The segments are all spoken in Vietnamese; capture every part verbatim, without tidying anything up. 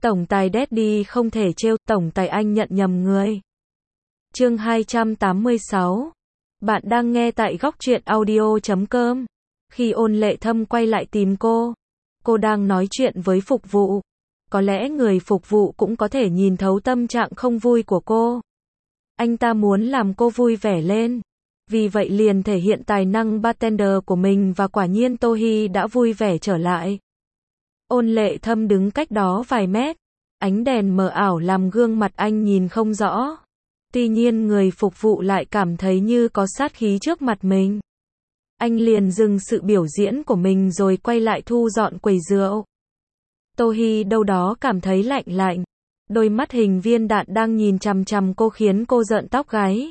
Tổng tài Daddy không thể trêu, tổng tài anh nhận nhầm người. Chương hai trăm tám mươi sáu. Bạn đang nghe tại góc truyện audio chấm com. Khi Ôn Lệ Thâm quay lại tìm cô, cô đang nói chuyện với phục vụ. Có lẽ người phục vụ cũng có thể nhìn thấu tâm trạng không vui của cô. Anh ta muốn làm cô vui vẻ lên, vì vậy liền thể hiện tài năng bartender của mình và quả nhiên Tô Hi đã vui vẻ trở lại. Ôn Lệ Thâm đứng cách đó vài mét, ánh đèn mờ ảo làm gương mặt anh nhìn không rõ. Tuy nhiên người phục vụ lại cảm thấy như có sát khí trước mặt mình. Anh liền dừng sự biểu diễn của mình rồi quay lại thu dọn quầy rượu. Tô Hi đâu đó cảm thấy lạnh lạnh. Đôi mắt hình viên đạn đang nhìn chằm chằm cô khiến cô rợn tóc gáy.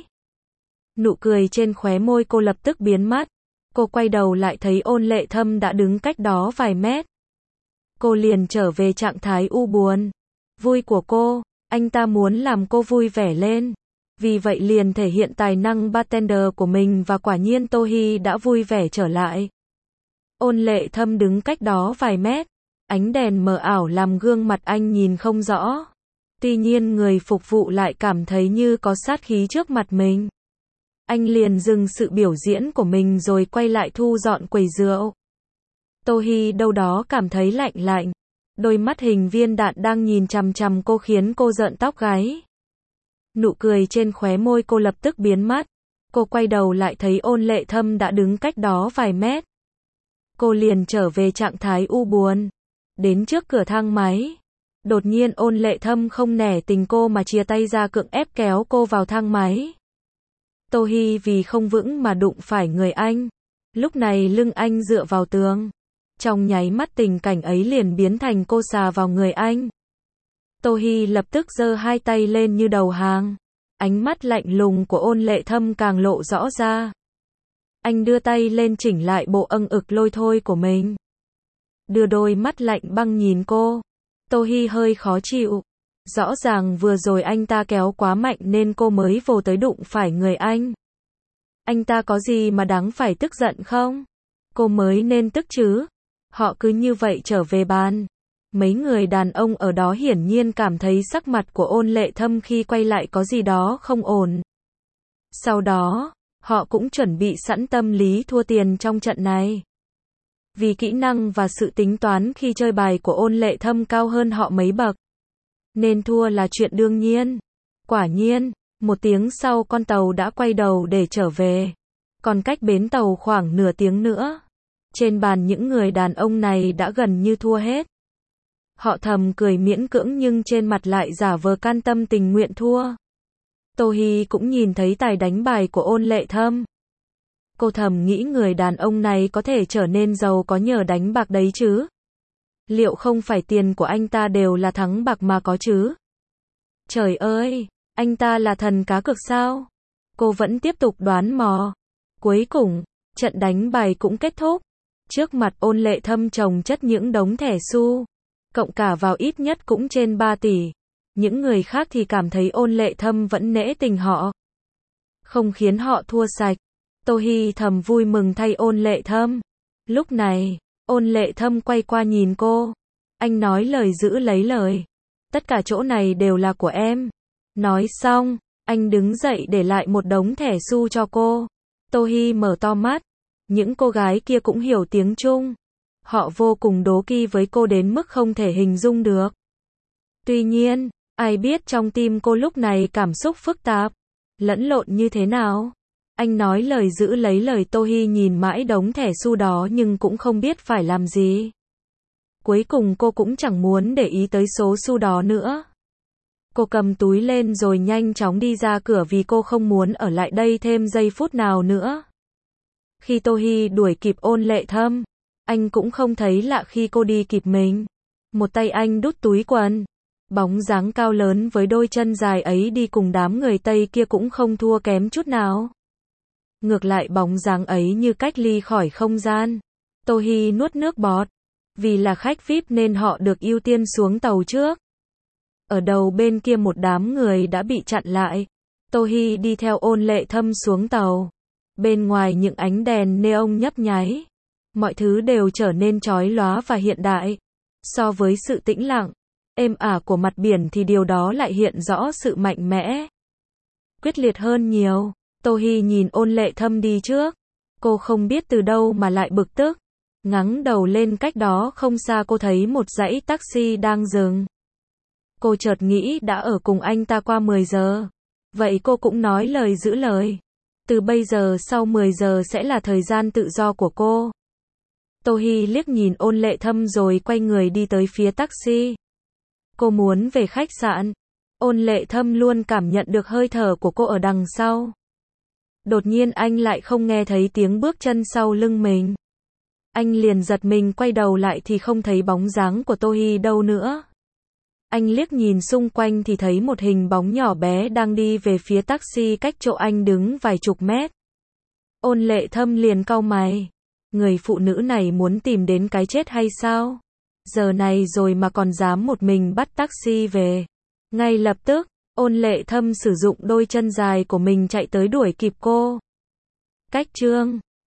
Nụ cười trên khóe môi cô lập tức biến mất. Cô quay đầu lại thấy Ôn Lệ Thâm đã đứng cách đó vài mét. Cô liền trở về trạng thái u buồn. Vui của cô, anh ta muốn làm cô vui vẻ lên. Vì vậy liền thể hiện tài năng bartender của mình và quả nhiên Tô Hi đã vui vẻ trở lại. Ôn Lệ Thâm đứng cách đó vài mét. Ánh đèn mờ ảo làm gương mặt anh nhìn không rõ. Tuy nhiên người phục vụ lại cảm thấy như có sát khí trước mặt mình. Anh liền dừng sự biểu diễn của mình rồi quay lại thu dọn quầy rượu. Tô Hi đâu đó cảm thấy lạnh lạnh. Đôi mắt hình viên đạn đang nhìn chằm chằm cô khiến cô rợn tóc gáy. Nụ cười trên khóe môi cô lập tức biến mất. Cô quay đầu lại thấy Ôn Lệ Thâm đã đứng cách đó vài mét. Cô liền trở về trạng thái u buồn. Đến trước cửa thang máy. Đột nhiên Ôn Lệ Thâm không nể tình cô mà chia tay ra cưỡng ép kéo cô vào thang máy. Tô Hi vì không vững mà đụng phải người anh. Lúc này lưng anh dựa vào tường. Trong nháy mắt tình cảnh ấy liền biến thành cô sà vào người anh. Tô Hi lập tức giơ hai tay lên như đầu hàng. Ánh mắt lạnh lùng của Ôn Lệ Thâm càng lộ rõ ra. Anh đưa tay lên chỉnh lại bộ âng ực lôi thôi của mình. Đưa đôi mắt lạnh băng nhìn cô. Tô Hi hơi khó chịu. Rõ ràng vừa rồi anh ta kéo quá mạnh nên cô mới vồ tới đụng phải người anh. Anh ta có gì mà đáng phải tức giận không? Cô mới nên tức chứ. Họ cứ như vậy trở về bàn. Mấy người đàn ông ở đó hiển nhiên cảm thấy sắc mặt của Ôn Lệ Thâm khi quay lại có gì đó không ổn. Sau đó, họ cũng chuẩn bị sẵn tâm lý thua tiền trong trận này. Vì kỹ năng và sự tính toán khi chơi bài của Ôn Lệ Thâm cao hơn họ mấy bậc. Nên thua là chuyện đương nhiên. Quả nhiên, một tiếng sau con tàu đã quay đầu để trở về. Còn cách bến tàu khoảng nửa tiếng nữa. Trên bàn những người đàn ông này đã gần như thua hết. Họ thầm cười miễn cưỡng nhưng trên mặt lại giả vờ can tâm tình nguyện thua. Tô Hi cũng nhìn thấy tài đánh bài của Ôn Lệ Thâm. Cô thầm nghĩ người đàn ông này có thể trở nên giàu có nhờ đánh bạc đấy chứ. Liệu không phải tiền của anh ta đều là thắng bạc mà có chứ? Trời ơi, anh ta là thần cá cược sao? Cô vẫn tiếp tục đoán mò. Cuối cùng, trận đánh bài cũng kết thúc. Trước mặt Ôn Lệ Thâm chồng chất những đống thẻ xu. Cộng cả vào ít nhất cũng trên ba tỷ. Những người khác thì cảm thấy Ôn Lệ Thâm vẫn nể tình họ. Không khiến họ thua sạch. Tô Hi thầm vui mừng thay Ôn Lệ Thâm. Lúc này, Ôn Lệ Thâm quay qua nhìn cô. Anh nói lời giữ lấy lời. Tất cả chỗ này đều là của em. Nói xong, anh đứng dậy để lại một đống thẻ xu cho cô. Tô Hi mở to mắt. Những cô gái kia cũng hiểu tiếng Trung. Họ vô cùng đố kỵ với cô đến mức không thể hình dung được. Tuy nhiên, ai biết trong tim cô lúc này cảm xúc phức tạp, lẫn lộn như thế nào. Anh nói lời giữ lấy lời. Tô Hi nhìn mãi đống thẻ xu đó nhưng cũng không biết phải làm gì. Cuối cùng cô cũng chẳng muốn để ý tới số xu đó nữa. Cô cầm túi lên rồi nhanh chóng đi ra cửa vì cô không muốn ở lại đây thêm giây phút nào nữa. Khi Tô Hi đuổi kịp Ôn Lệ Thâm, anh cũng không thấy lạ khi cô đi kịp mình. Một tay anh đút túi quần. Bóng dáng cao lớn với đôi chân dài ấy đi cùng đám người Tây kia cũng không thua kém chút nào. Ngược lại bóng dáng ấy như cách ly khỏi không gian. Tô Hi nuốt nước bọt. Vì là khách vi ai pi nên họ được ưu tiên xuống tàu trước. Ở đầu bên kia một đám người đã bị chặn lại. Tô Hi đi theo Ôn Lệ Thâm xuống tàu. Bên ngoài những ánh đèn neon nhấp nháy. Mọi thứ đều trở nên chói lóa và hiện đại. So với sự tĩnh lặng, êm ả của mặt biển thì điều đó lại hiện rõ sự mạnh mẽ, quyết liệt hơn nhiều. Tô Hi nhìn Ôn Lệ Thâm đi trước. Cô không biết từ đâu mà lại bực tức. Ngẩng đầu lên cách đó không xa cô thấy một dãy taxi đang dừng. Cô chợt nghĩ đã ở cùng anh ta qua mười giờ. Vậy cô cũng nói lời giữ lời. Từ bây giờ sau mười giờ sẽ là thời gian tự do của cô. Tô Hi liếc nhìn Ôn Lệ Thâm rồi quay người đi tới phía taxi. Cô muốn về khách sạn. Ôn Lệ Thâm luôn cảm nhận được hơi thở của cô ở đằng sau. Đột nhiên anh lại không nghe thấy tiếng bước chân sau lưng mình. Anh liền giật mình quay đầu lại thì không thấy bóng dáng của Tô Hi đâu nữa. Anh liếc nhìn xung quanh thì thấy một hình bóng nhỏ bé đang đi về phía taxi cách chỗ anh đứng vài chục mét. Ôn Lệ Thâm liền cau mày. Người phụ nữ này muốn tìm đến cái chết hay sao? Giờ này rồi mà còn dám một mình bắt taxi về. Ngay lập tức, Ôn Lệ Thâm sử dụng đôi chân dài của mình chạy tới đuổi kịp cô. Cách chương